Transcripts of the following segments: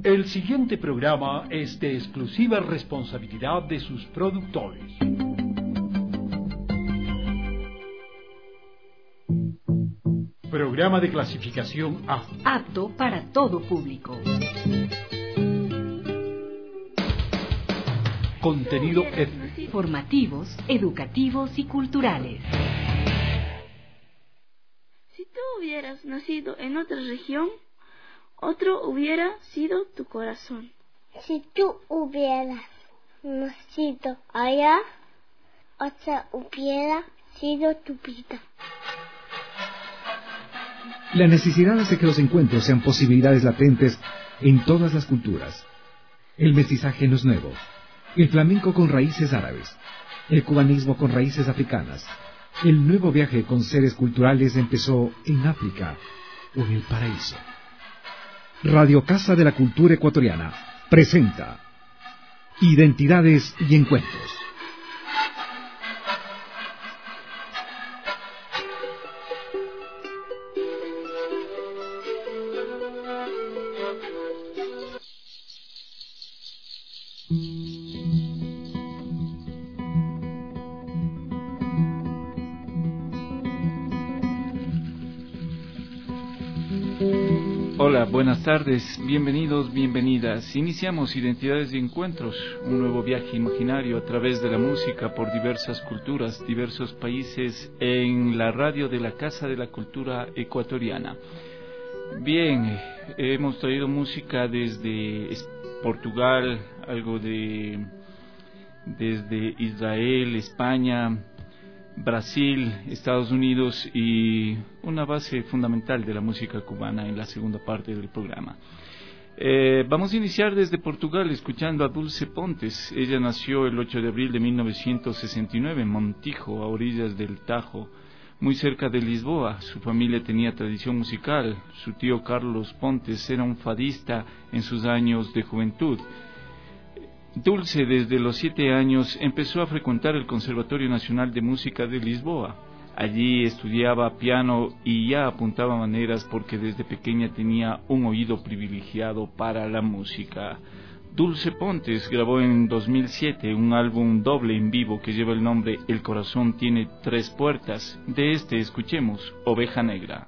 El siguiente programa es de exclusiva responsabilidad de sus productores. Programa de clasificación A. Apto para todo público. Contenido F. Formativos, educativos y culturales. Si tú hubieras nacido en otra región, otro hubiera sido tu corazón. Si tú hubieras nacido allá, otra hubiera sido tu vida. La necesidad hace que los encuentros sean posibilidades latentes en todas las culturas. El mestizaje no es nuevo. El flamenco con raíces árabes. El cubanismo con raíces africanas. El nuevo viaje con seres culturales empezó en África o en el paraíso. Radio Casa de la Cultura Ecuatoriana presenta Identidades y Encuentros. Hola, buenas tardes, bienvenidos, bienvenidas. Iniciamos Identidades y Encuentros, un nuevo viaje imaginario a través de la música por diversas culturas, diversos países, en la radio de la Casa de la Cultura Ecuatoriana. Bien, hemos traído música desde Portugal, algo desde Israel, España, Brasil, Estados Unidos y una base fundamental de la música cubana en la segunda parte del programa. Vamos a iniciar desde Portugal escuchando a Dulce Pontes. Ella nació el 8 de abril de 1969 en Montijo, a orillas del Tajo, muy cerca de Lisboa. Su familia tenía tradición musical. Su tío Carlos Pontes era un fadista en sus años de juventud. Dulce, desde los 7 años, empezó a frecuentar el Conservatorio Nacional de Música de Lisboa. Allí estudiaba piano y ya apuntaba maneras porque desde pequeña tenía un oído privilegiado para la música. Dulce Pontes grabó en 2007 un álbum doble en vivo que lleva el nombre El corazón tiene 3 puertas. De este escuchemos Oveja Negra.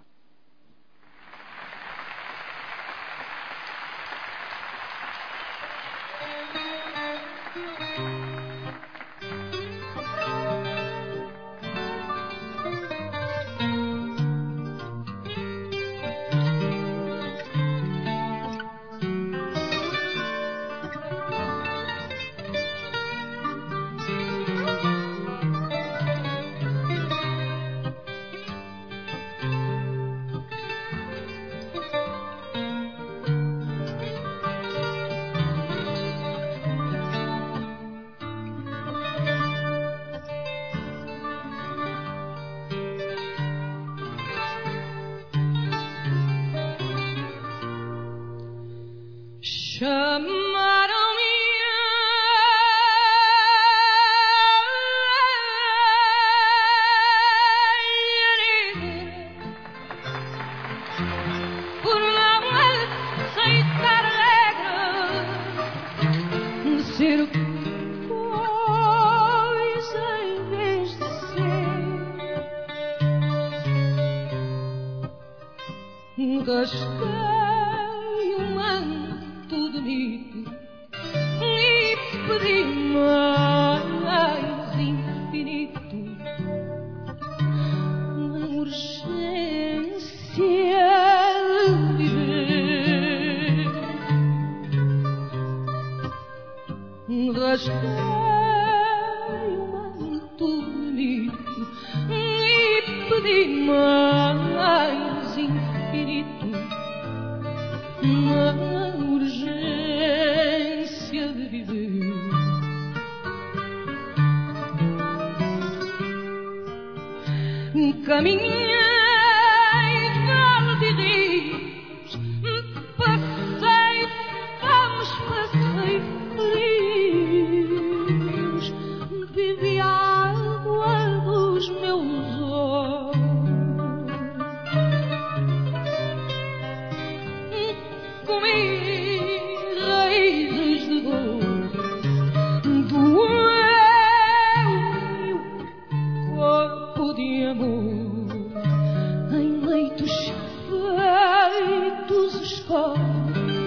escola.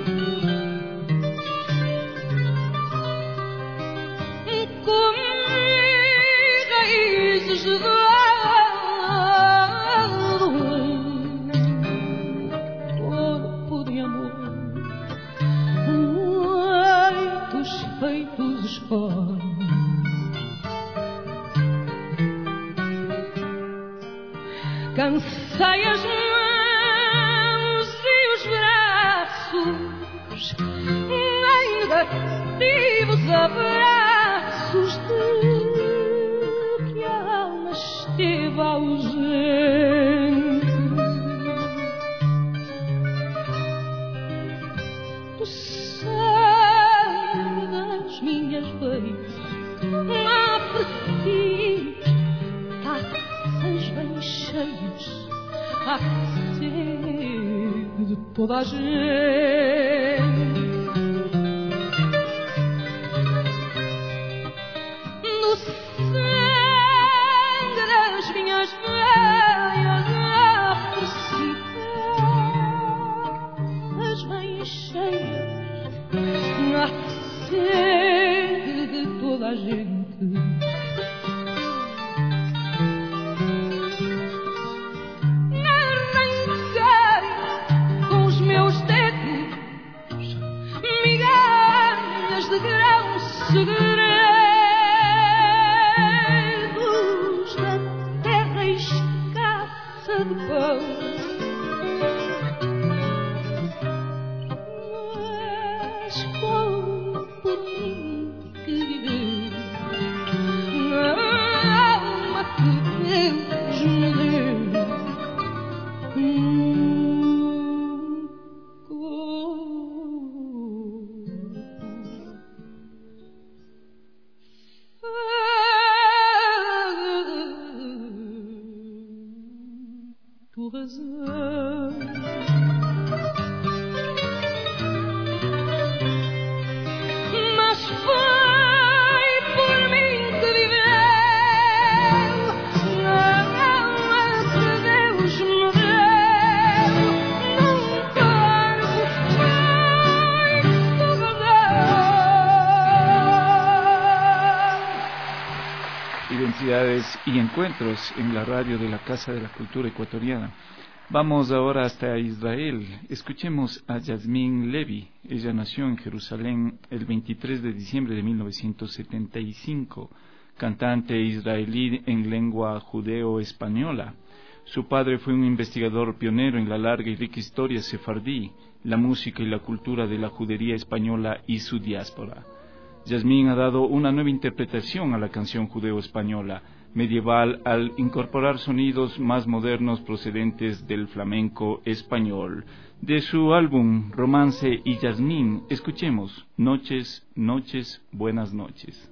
Com raízes de corpo de amor, feitos escola. Cansei as mãos e os braços, ainda tive os abraços de que a alma esteve ausente. Do sangue das minhas veias aprecio taças bem cheias, a sede de toda a gente. No sangue das minhas veias aprecio taças bem cheias, a sede de toda a gente. Segredos da terra escassa de pão, mas foi por mim que viveu a alma que Deus me deu. Mas foi por mim que viveu a alma que Deus me deu, num corpo feito de Identidades y encuentros en la radio de la Casa de la Cultura Ecuatoriana. Vamos ahora hasta Israel. Escuchemos a Yasmín Levy. Ella nació en Jerusalén el 23 de diciembre de 1975, cantante israelí en lengua judeo-española. Su padre fue un investigador pionero en la larga y rica historia sefardí, la música y la cultura de la judería española y su diáspora. Yasmín ha dado una nueva interpretación a la canción judeo-española medieval al incorporar sonidos más modernos procedentes del flamenco español. De su álbum Romance y Yasmín, escuchemos Noches, Noches, Buenas Noches.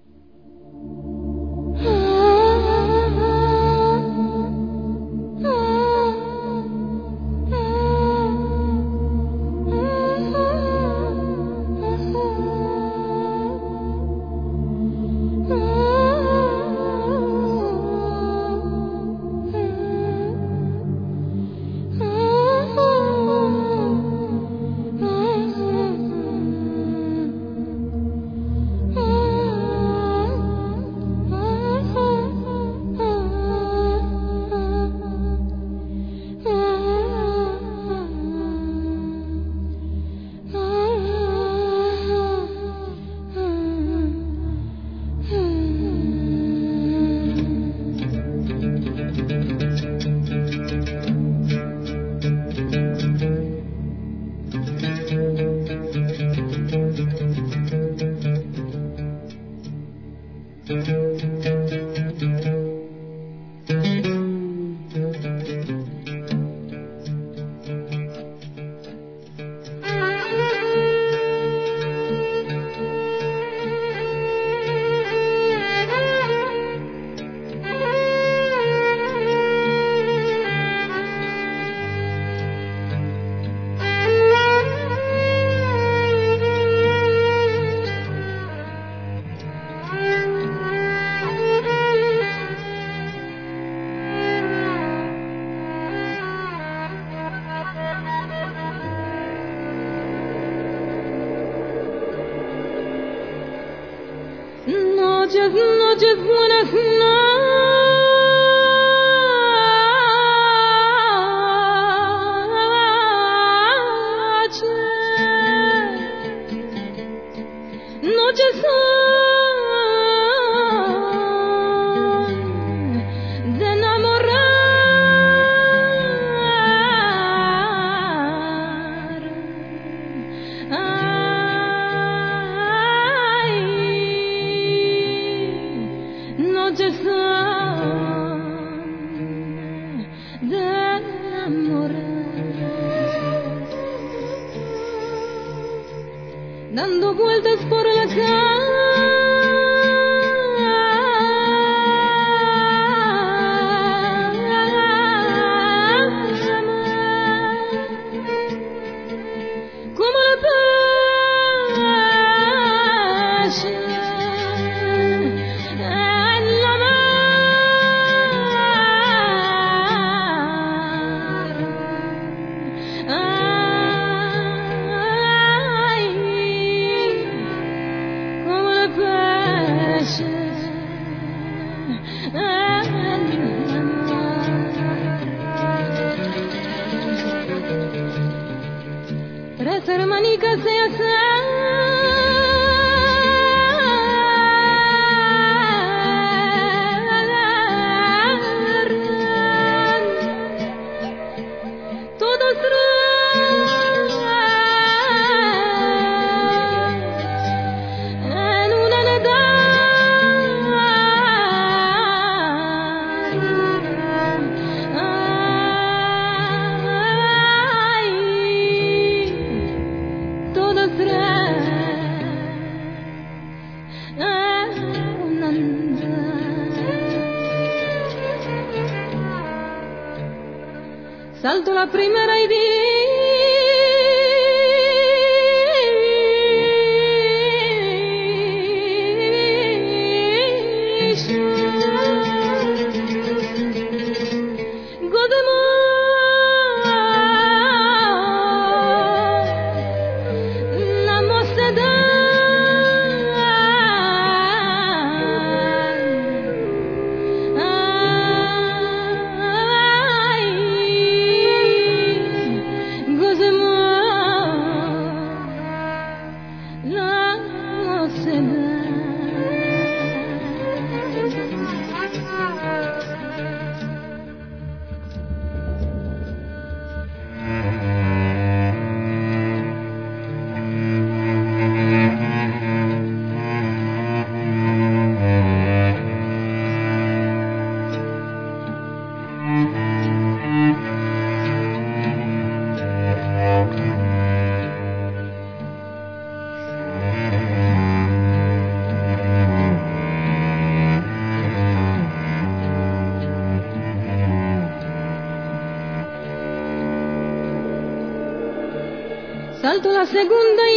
noches buenas noches son de enamorar. Ay, noches son de enamorar. Dando vueltas por la como la paz en la mar. Ay, como la paz en la mar. Tres hermanicas se acerran, todas en una todas salto la primera y la mocedad. Ay, gozemos la mocedad. Salto la segunda y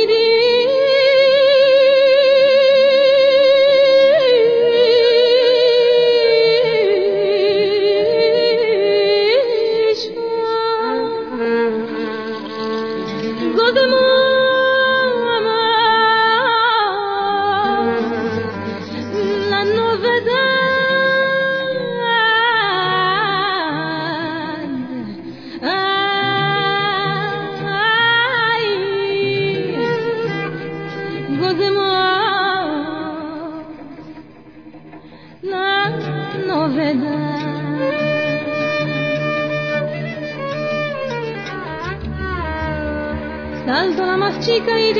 la novedad. La novedad. Salto la más chica y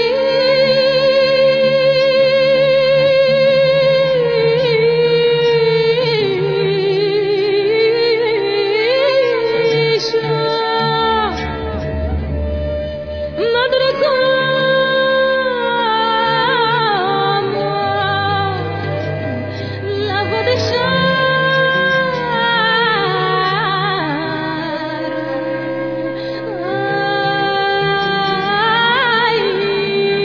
madre la voy a dejar. Ay,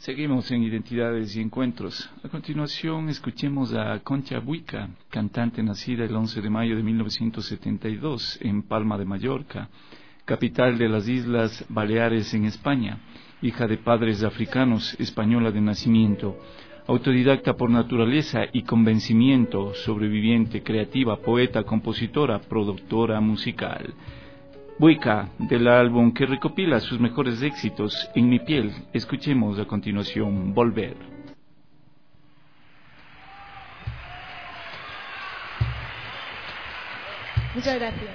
Seguimos en Identidades y Encuentros. A continuación escuchemos a Concha Buica, cantante nacida el 11 de mayo de 1972 en Palma de Mallorca, capital de las Islas Baleares en España, hija de padres africanos, española de nacimiento, autodidacta por naturaleza y convencimiento, sobreviviente, creativa, poeta, compositora, productora musical. Buica, del álbum que recopila sus mejores éxitos, En mi piel, escuchemos a continuación Volver. Muchas gracias.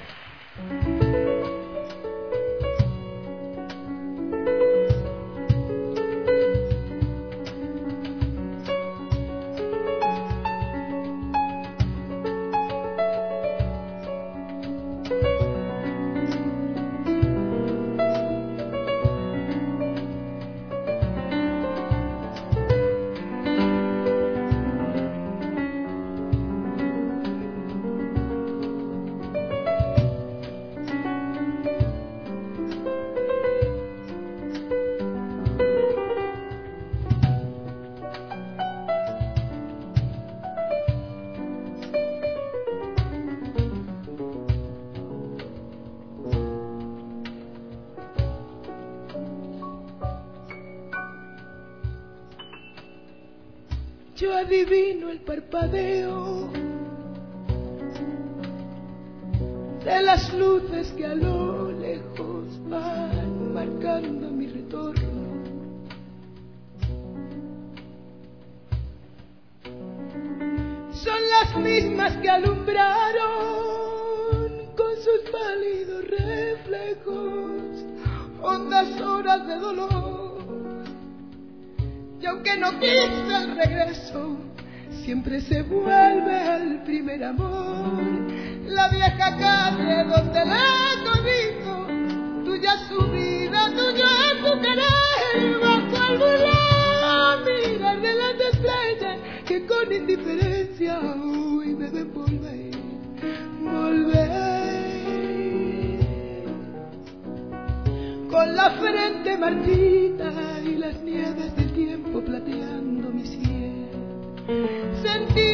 Yo adivino el parpadeo de las luces que a lo lejos van marcando mi retorno. Son las mismas que alumbraron con sus pálidos reflejos hondas horas de dolor. Y aunque no quise el regreso, siempre se vuelve al primer amor. La vieja calle donde la cobijo, tuya su vida, tuyo es tu querer. Bajo el volar, mirar de las estrellas que con indiferencia hoy me ven volver, volver. Con la frente marchita y las nieves del tiempo plateando mi sien, sentí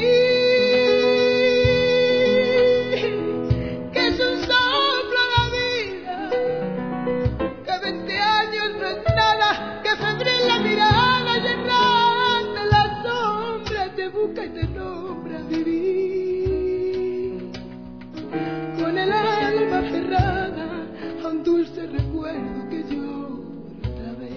que es un soplo la vida, que 20 años no es nada, que febril la mirada y errante la sombra te busca y te nombra vivir, con el alma aferrada a un dulce recuerdo que lloro otra vez.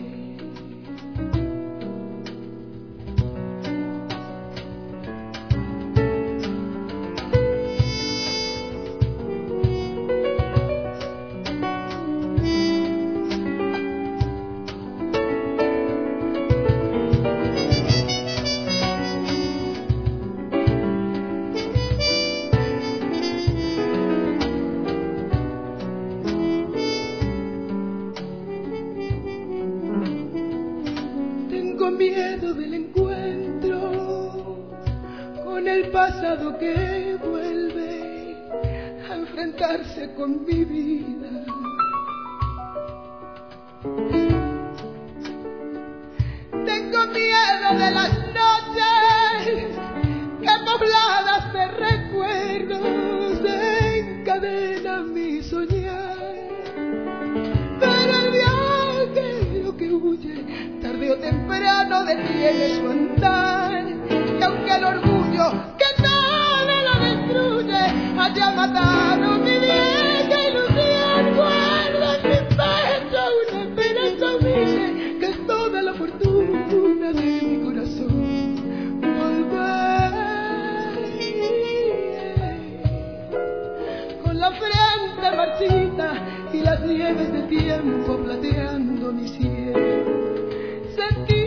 Miedo del encuentro con el pasado que vuelve a enfrentarse con mi vida. Tengo miedo de las noches que pobladas de recuerdos encadenan mi soñar. Pero el viajero que huye tarde o temprano detiene su andar, y aunque el orgullo que todo lo destruye haya matado mi vieja ilusión, guardo en mi pecho una esperanza humilde que es toda la fortuna de mi corazón. Volver con la frente marchita y las nieves del tiempo plateando mi cielo. Sentí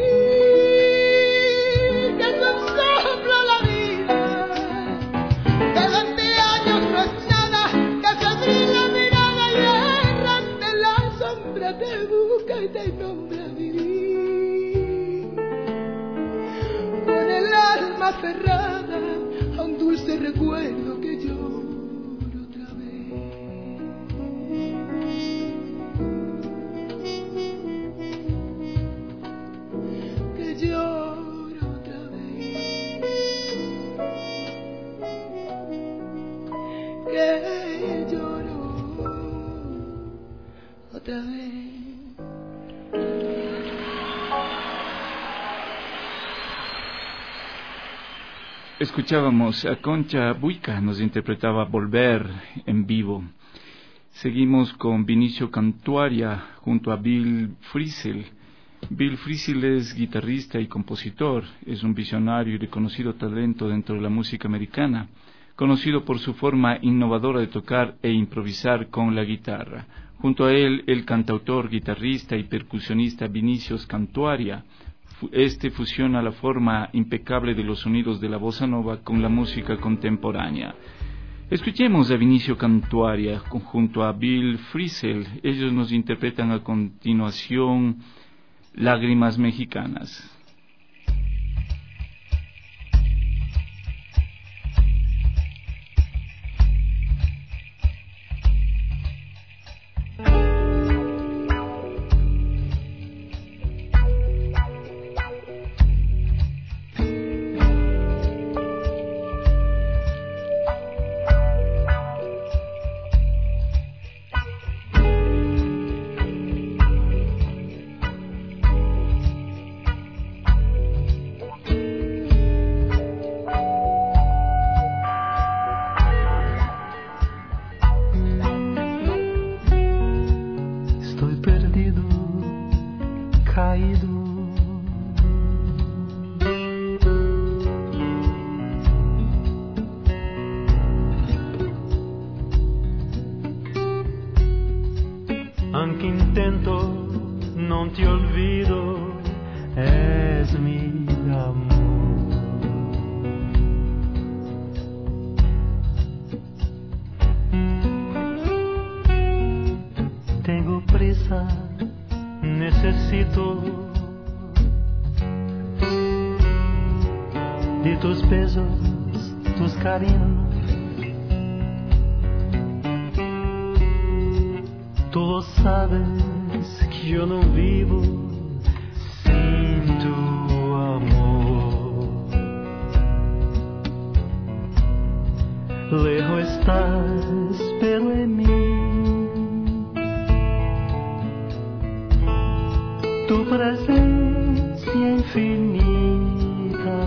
que es un soplo la vida, que 20 años no es nada, que febril la mirada y errante la sombra te busca y te nombra vivir, con el alma aferrada a un dulce recuerdo que lloro otra vez. Que Escuchábamos a Concha Buica, nos interpretaba Volver en vivo. Seguimos con Vinicio Cantuaria junto a Bill Frisell. Bill Frisell es guitarrista y compositor, es un visionario y reconocido talento dentro de la música americana, conocido por su forma innovadora de tocar e improvisar con la guitarra. Junto a él, el cantautor, guitarrista y percusionista Vinicius Cantuaria. Este fusiona la forma impecable de los sonidos de la bossa nova con la música contemporánea. Escuchemos a Vinicio Cantuaria junto a Bill Frisell. Ellos nos interpretan a continuación Lágrimas Mexicanas. Anche intento, non ti olvido, es mi amor. Tengo prisa, necesito de tus besos, tus cariños. Tú sabes que yo no vivo sin tu amor. Lejos estás, pero en mí tu presencia infinita.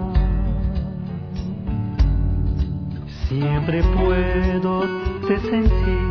Siempre puedo te sentir.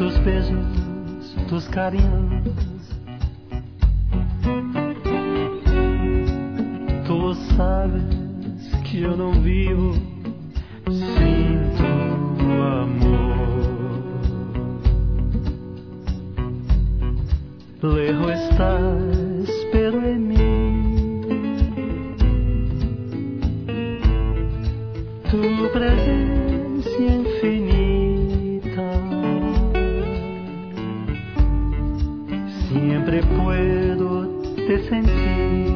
tus besos, tus cariños. Tú sabes que yo no vivo sin tu amor. Lejos estás, pero en mí tu presencia infinita. Siempre puedo te sentir.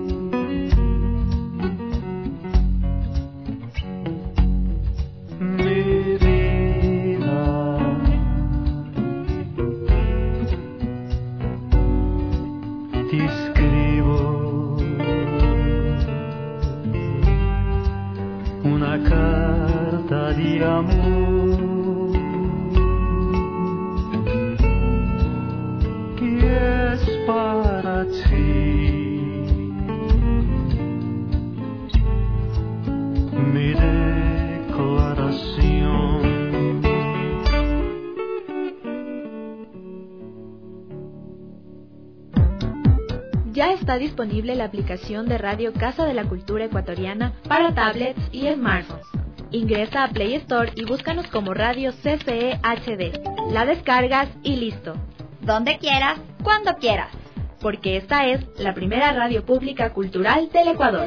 Mi vida, te escribo una carta de amor que es para ti, mi declaración. Ya está disponible la aplicación de Radio Casa de la Cultura Ecuatoriana para tablets y smartphones. Ingresa a Play Store y búscanos como Radio CCE HD. La descargas y listo. Donde quieras, cuando quieras. Porque esta es la primera radio pública cultural del Ecuador.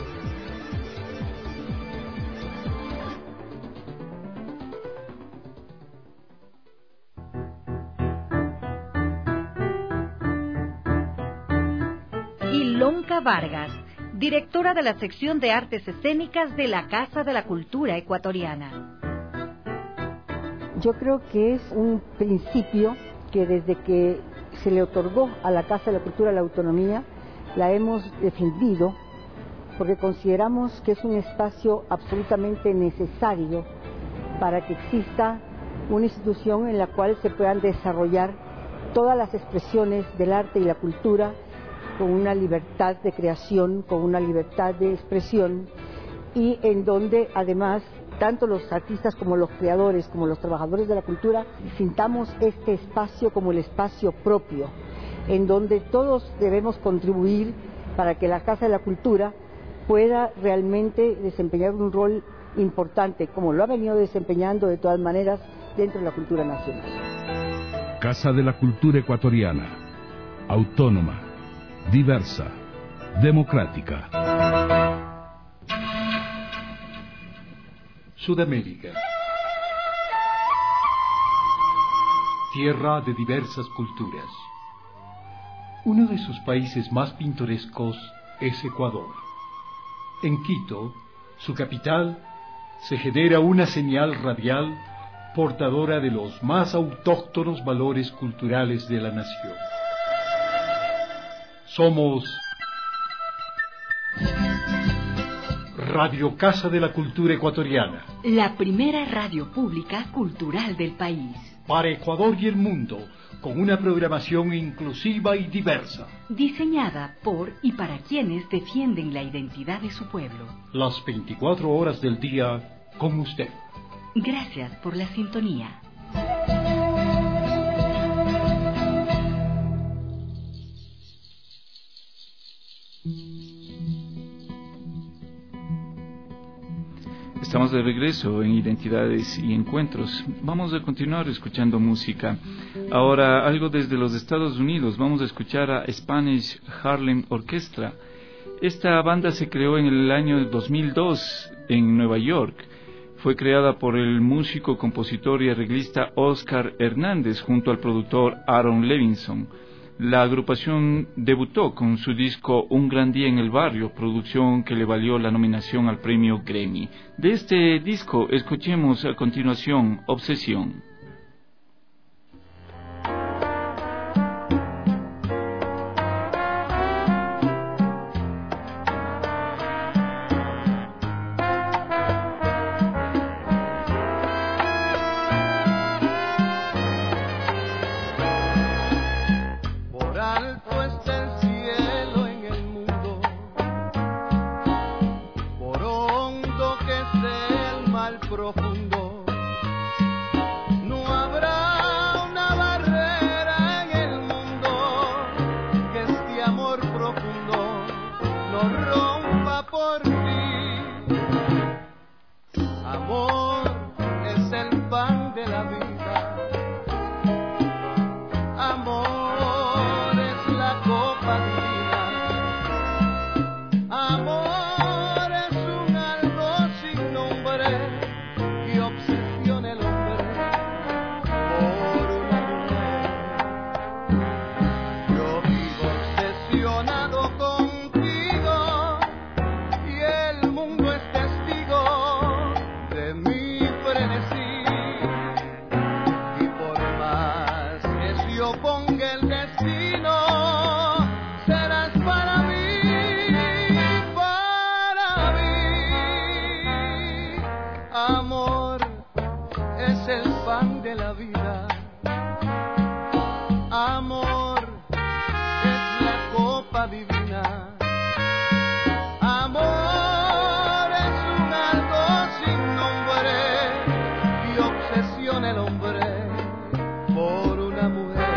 Ilonka Vargas, directora de la sección de Artes Escénicas de la Casa de la Cultura Ecuatoriana. Yo creo que es un principio que desde que se le otorgó a la Casa de la Cultura la autonomía, la hemos defendido porque consideramos que es un espacio absolutamente necesario para que exista una institución en la cual se puedan desarrollar todas las expresiones del arte y la cultura con una libertad de creación, con una libertad de expresión, y en donde además tanto los artistas como los creadores, como los trabajadores de la cultura, sintamos este espacio como el espacio propio, en donde todos debemos contribuir para que la Casa de la Cultura pueda realmente desempeñar un rol importante, como lo ha venido desempeñando de todas maneras dentro de la cultura nacional. Casa de la Cultura Ecuatoriana, autónoma, diversa, democrática. Sudamérica. Tierra de diversas culturas. Uno de sus países más pintorescos es Ecuador. En Quito, su capital, se genera una señal radial portadora de los más autóctonos valores culturales de la nación. Somos Radio Casa de la Cultura Ecuatoriana, la primera radio pública cultural del país. para Ecuador y el mundo, con una programación inclusiva y diversa. Diseñada por y para quienes defienden la identidad de su pueblo. Las 24 horas del día con usted. Gracias por la sintonía. Estamos de regreso en Identidades y Encuentros. Vamos a continuar escuchando música. Ahora algo desde los Estados Unidos. Vamos a escuchar a Spanish Harlem Orchestra. Esta banda se creó en el año 2002 en Nueva York. Fue creada por el músico, compositor y arreglista Oscar Hernández junto al productor Aaron Levinson. La agrupación debutó con su disco Un Gran Día en el Barrio, producción que le valió la nominación al premio Grammy. De este disco escuchemos a continuación Obsesión. Profundo, no habrá hombre que obsesiona el hombre por una mujer. Yo vivo obsesionado contigo y el mundo es testigo de mi frenesí. Y por más que se oponga el destino, serás para mí. Amor es el pan de la vida. Amor es la copa divina. Amor es un algo sin nombre que obsesiona el hombre por una mujer.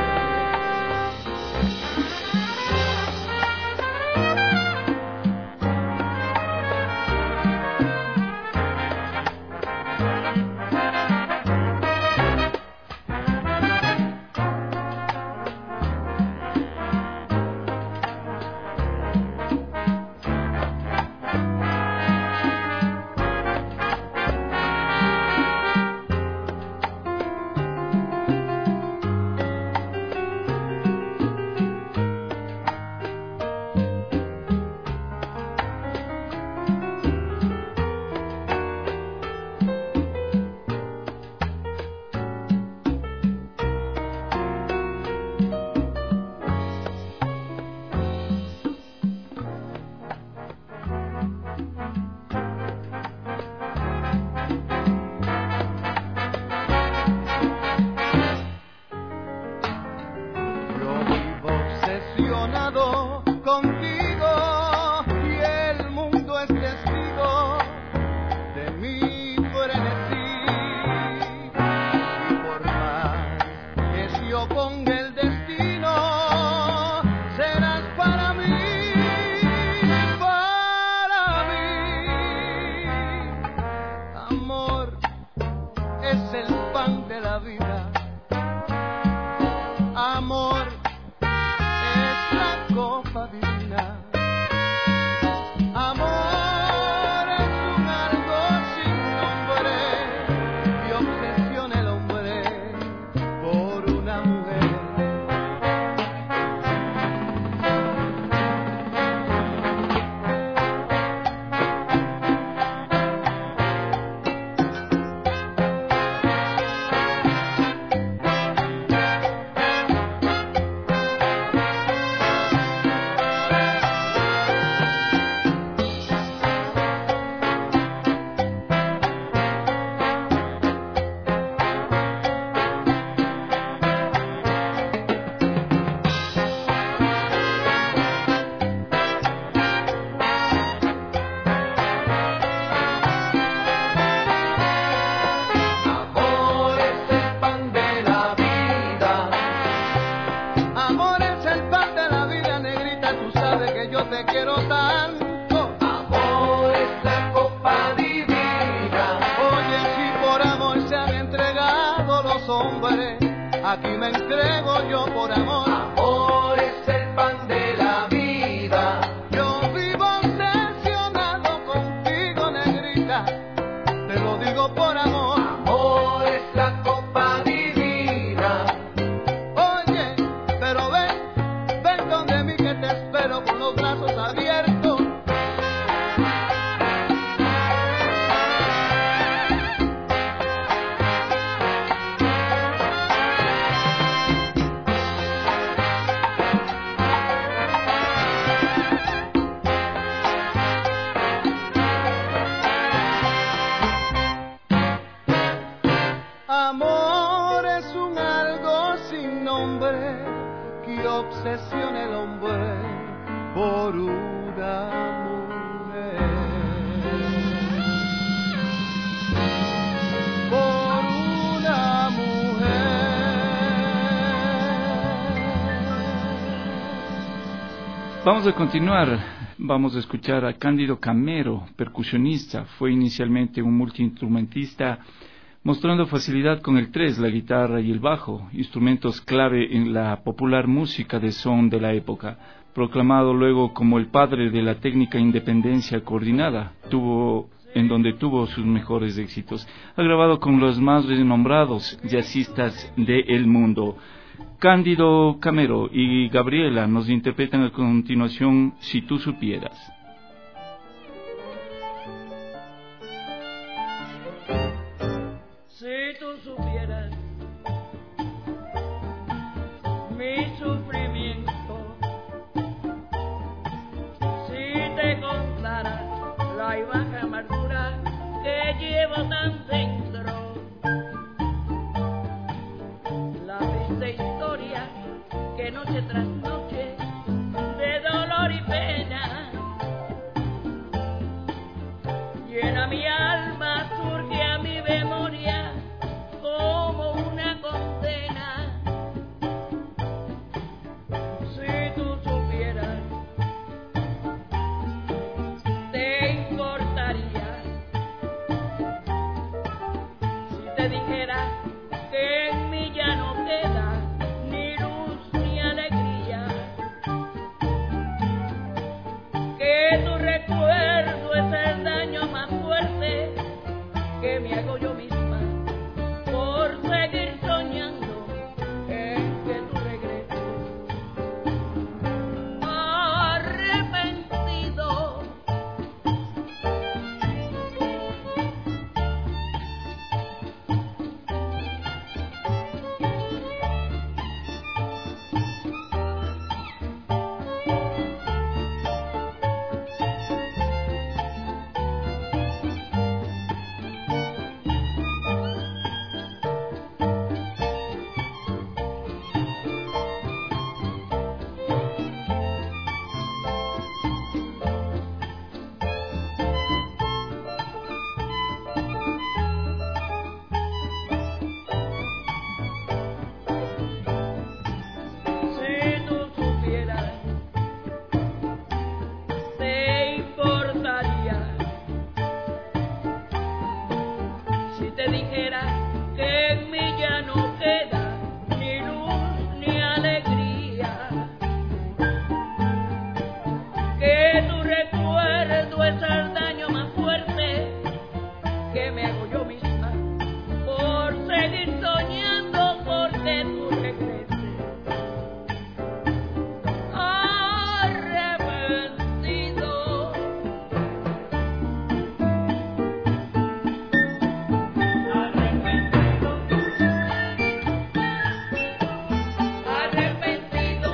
Contigo y el mundo es testigo de mi frenesí. Y por más que se oponga el destino, serás para mí, para mí. Amor es el pan de la vida. Amor copa divina. Amor es un algo sin nombre que obsesiona el hombre por una mujer. Te quiero tanto. Amor es la copa divina. Oye, si por amor se han entregado los hombres, aquí me entrego yo por amor. Amor es el pan de la vida. Yo vivo obsesionado contigo, negrita. Te lo digo por amor. Amor es la copa divina. Oye, pero ven donde mí que te espero con los brazos abiertos. Amor es un algo sin nombre que obsesiona el hombre por una mujer. Por una mujer. Vamos a continuar. Vamos a escuchar a Cándido Camero, percusionista. Fue inicialmente un multiinstrumentista, mostrando facilidad con el tres, la guitarra y el bajo, instrumentos clave en la popular música de son de la época. Proclamado luego como el padre de la técnica independencia coordinada, tuvo en donde tuvo sus mejores éxitos. Ha grabado con los más renombrados jazzistas del mundo. Cándido Camero y Gabriela nos interpretan a continuación Si tú supieras. Si tú supieras mi sufrimiento, si te contara la baja amargura que llevo tan dentro, la triste historia que noche tras noche de dolor y pena llena mi alma, surge a mi memoria como una condena. Si tú supieras, te importaría si te dijera que en mí ya no queda ni luz ni alegría, que tu recuerdo es el daño más fuerte que me hago yo misma por seguir soñando en que tú regreses. Arrepentido, si tú supieras, te importaría si te dijera que en mí ya no queda ni luz ni alegría, que tu recuerdo es el daño más fuerte que me hago yo misma por seguir soñando porque tú regreses. Arrepentido, arrepentido,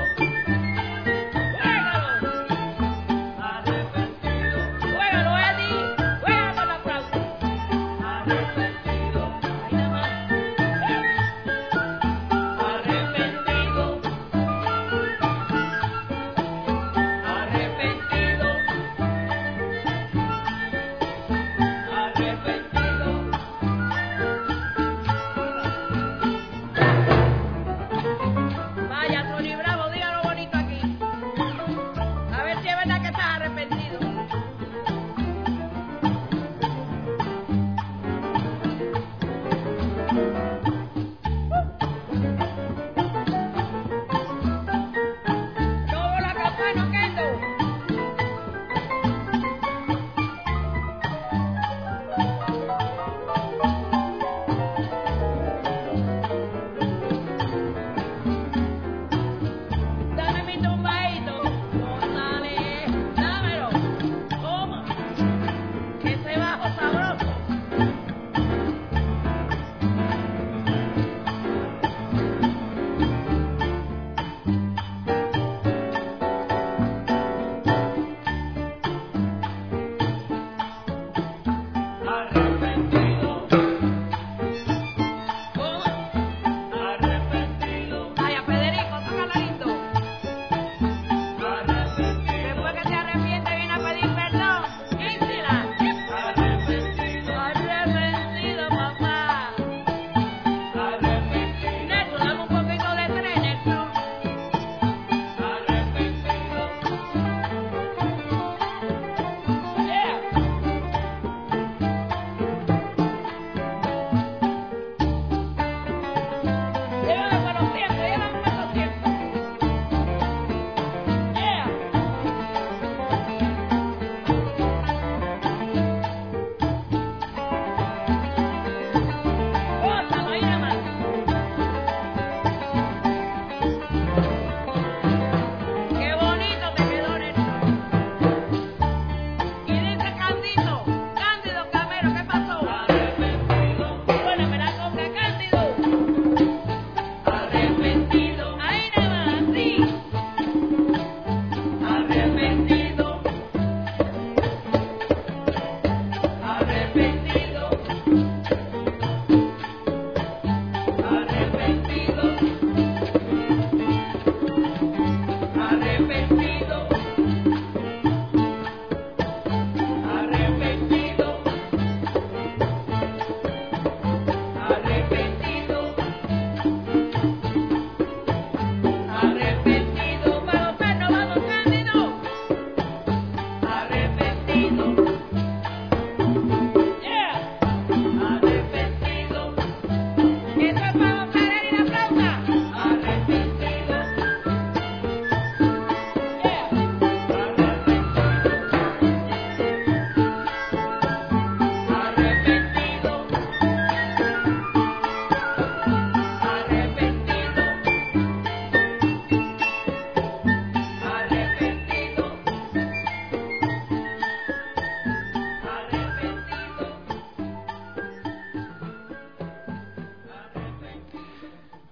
juégalo, Eddie, juégalo con la flauta. Arrepentido, ahí nada más. Arrepentido, arrepentido, arrepentido. Vaya, Tony Bravo, dígalo bonito aquí. A ver si es verdad que estás arrepentido.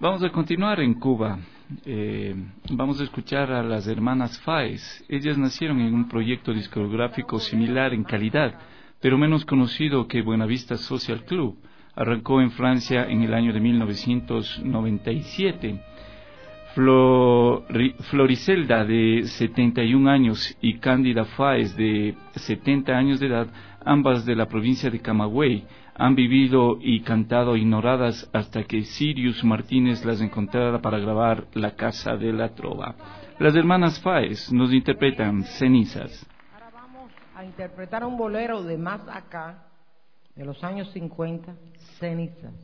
Vamos a continuar en Cuba. Vamos a escuchar a las hermanas Fáez. Ellas nacieron en un proyecto discográfico similar en calidad, pero menos conocido que Buenavista Social Club. Arrancó en Francia en el año de 1997. Floriselda, de 71 años, y Cándida Fáez, de 70 años de edad, ambas de la provincia de Camagüey, han vivido y cantado ignoradas hasta que Sirius Martínez las encontrara para grabar La Casa de la Trova. Las hermanas Fáez nos interpretan Cenizas. Ahora vamos a interpretar un bolero de más acá, de los años 50, Cenizas.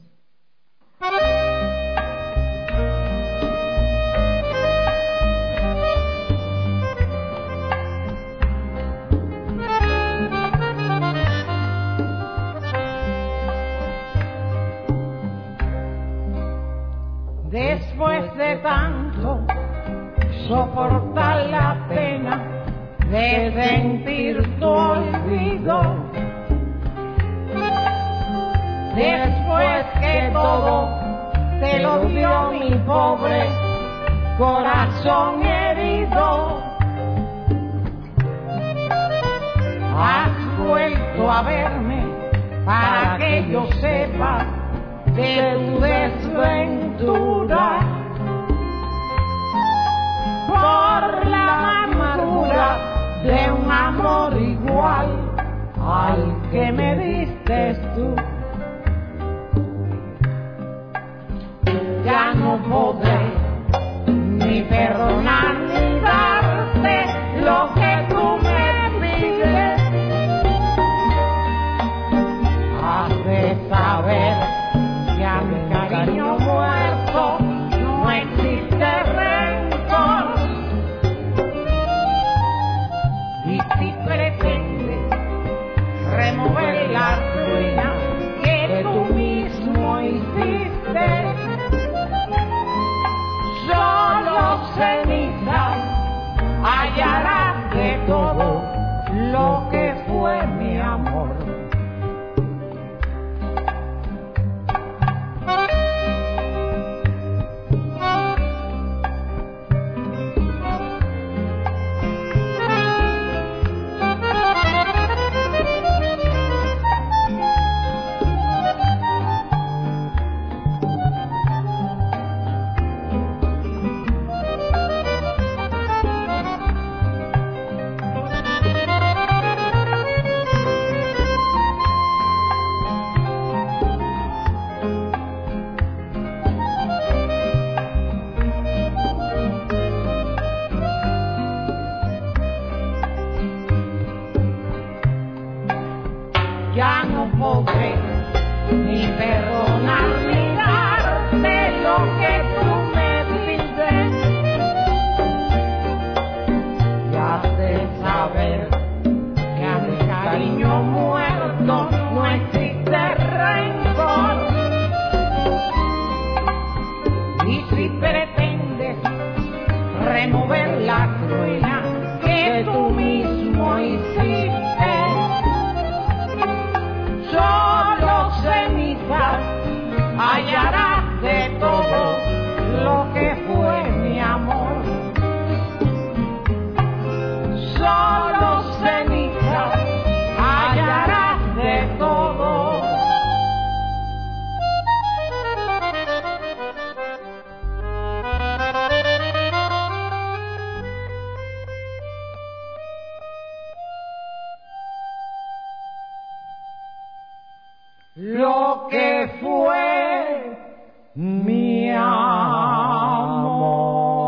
Después de tanto soportar la pena de sentir tu olvido, después que todo te lo dio mi pobre corazón herido, has vuelto a verme para que yo sepa de tu desventura, por la amargura de un amor igual al que me diste tú. Ya no podré ni perdonar ni darte lo que tú me pides. Has de saber que a mi cariño muerto no existe rencor. Y si pretendes remover la ruina que tú mismo hiciste, solo cenizas hallarás de todo lo que fue mi amor. Ya no podré ni perdonar ni darte lo que tú me pides. Ya has de saber que a mi cariño muerto no existe rencor. Y si pretendes remover la ruina que tú mismo hiciste, solo cenizas hallarás de todo lo que fue mi amor. Solo cenizas hallarás de todo. Lo que fue mi amor.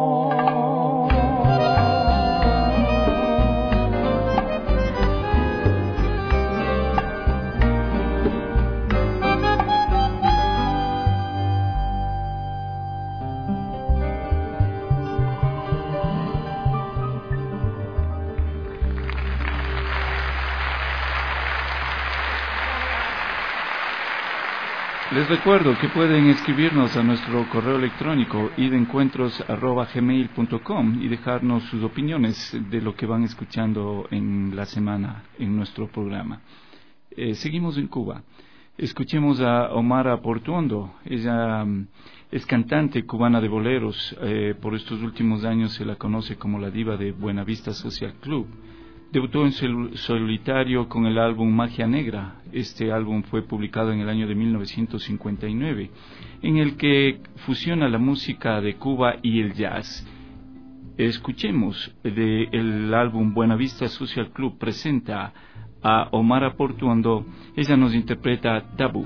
Les recuerdo que pueden escribirnos a nuestro correo electrónico idencuentros@gmail.com y dejarnos sus opiniones de lo que van escuchando en la semana en nuestro programa. Seguimos en Cuba. Escuchemos a Omara Portuondo. Ella Es cantante cubana de boleros. Por estos últimos años se la conoce como la diva de Buenavista Social Club. Debutó en solitario con el álbum Magia Negra. Este álbum fue publicado en el año de 1959, en el que fusiona la música de Cuba y el jazz. Escuchemos del álbum Buenavista Social Club, presenta a Omara Portuondo. Ella nos interpreta Tabú.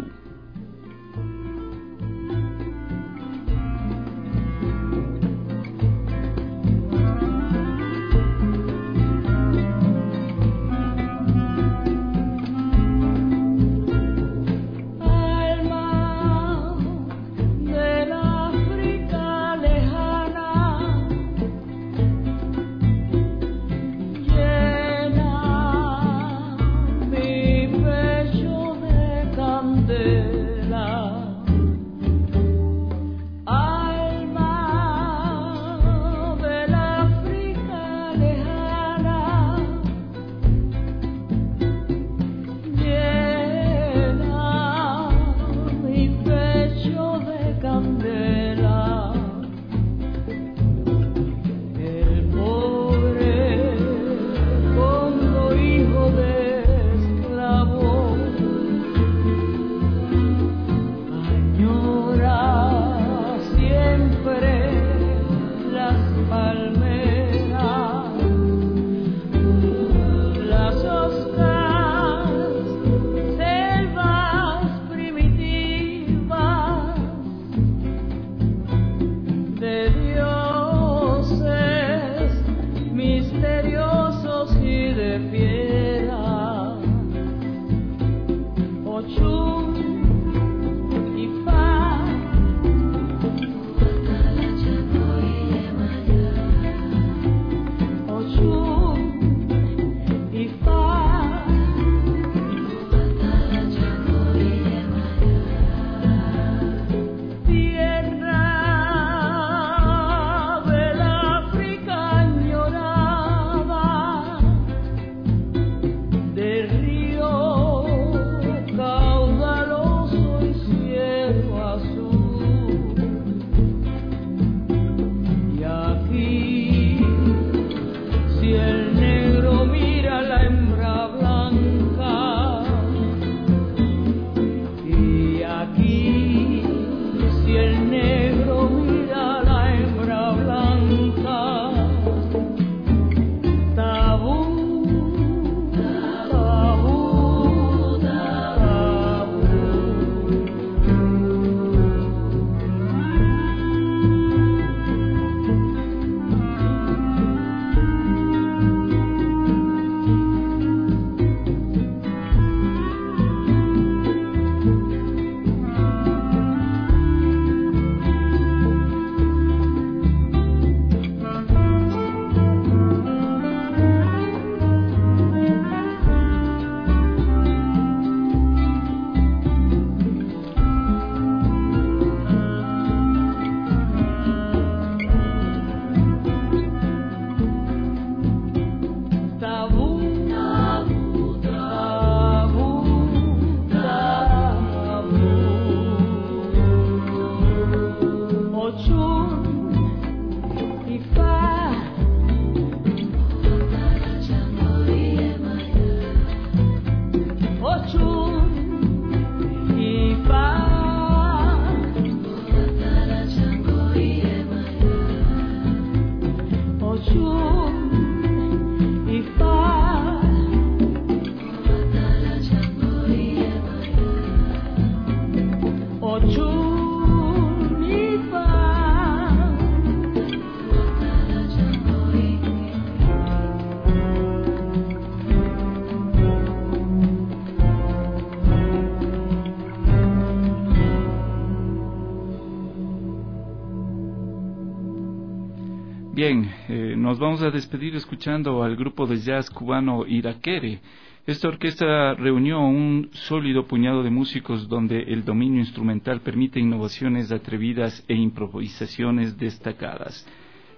Bien, nos vamos a despedir escuchando al grupo de jazz cubano Iraquere. Esta orquesta reunió un sólido puñado de músicos donde el dominio instrumental permite innovaciones atrevidas e improvisaciones destacadas.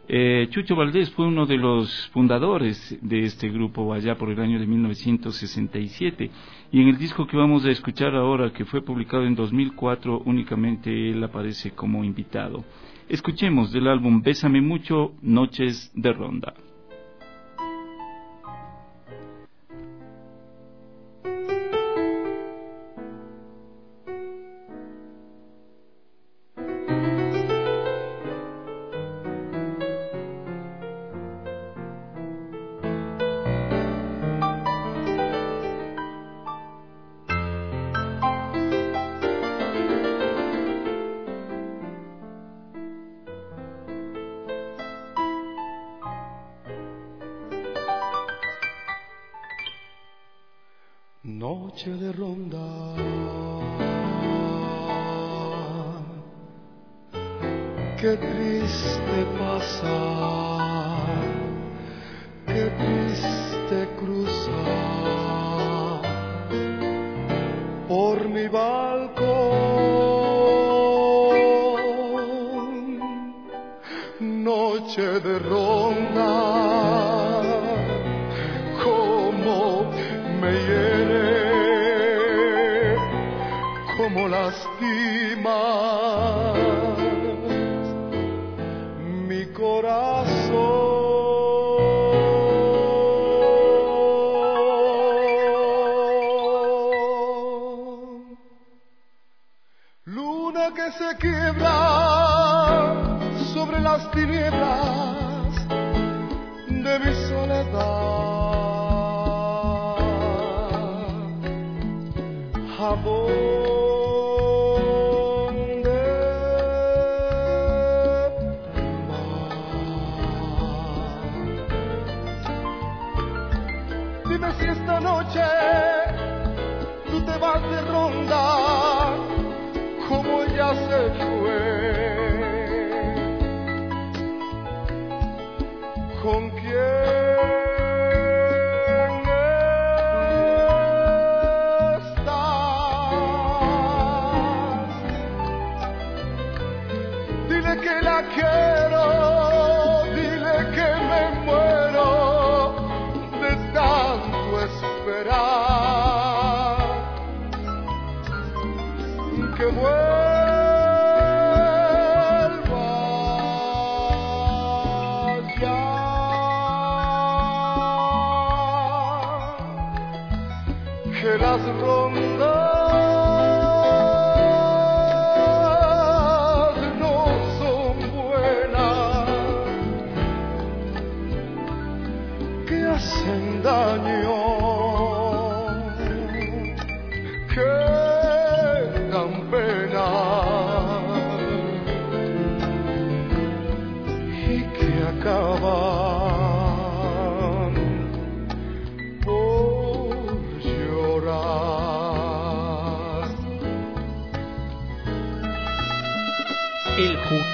Chucho Valdés fue uno de los fundadores de este grupo allá por el año de 1967, y en el disco que vamos a escuchar ahora, que fue publicado en 2004, únicamente él aparece como invitado. Escuchemos del álbum Bésame Mucho, Noches de Ronda. Noche de ronda, qué triste pasa, qué triste cruza por mi balcón. Noche de ronda, cómo me hiere, cómo lastima mi corazón. Luna que se quiebra sobre las tinieblas de mi soledad. Jabón de mar. Dime si esta noche tú te vas de ronda como ella se fue. ¿Con quién? Que la quiero, dile que me muero de tanto esperar, que vuelva ya, que las rondas hacen daño, que dan pena y que acaban por llorar. El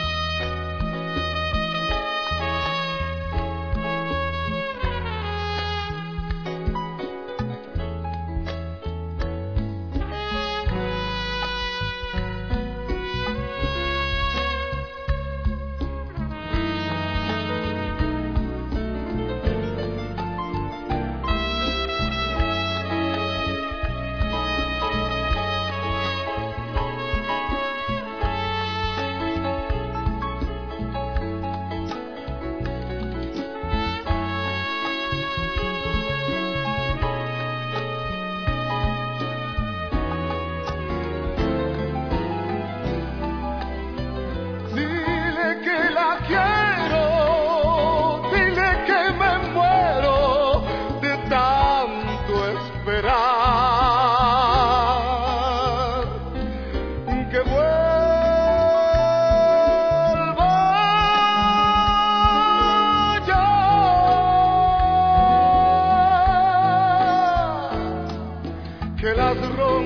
que las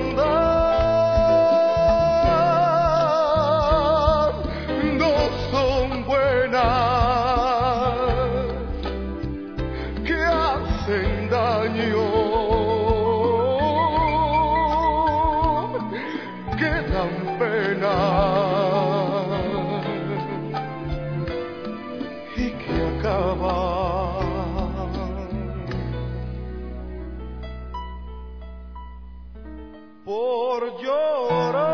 rondas no son buenas, que hacen daño, que dan pena y que ahora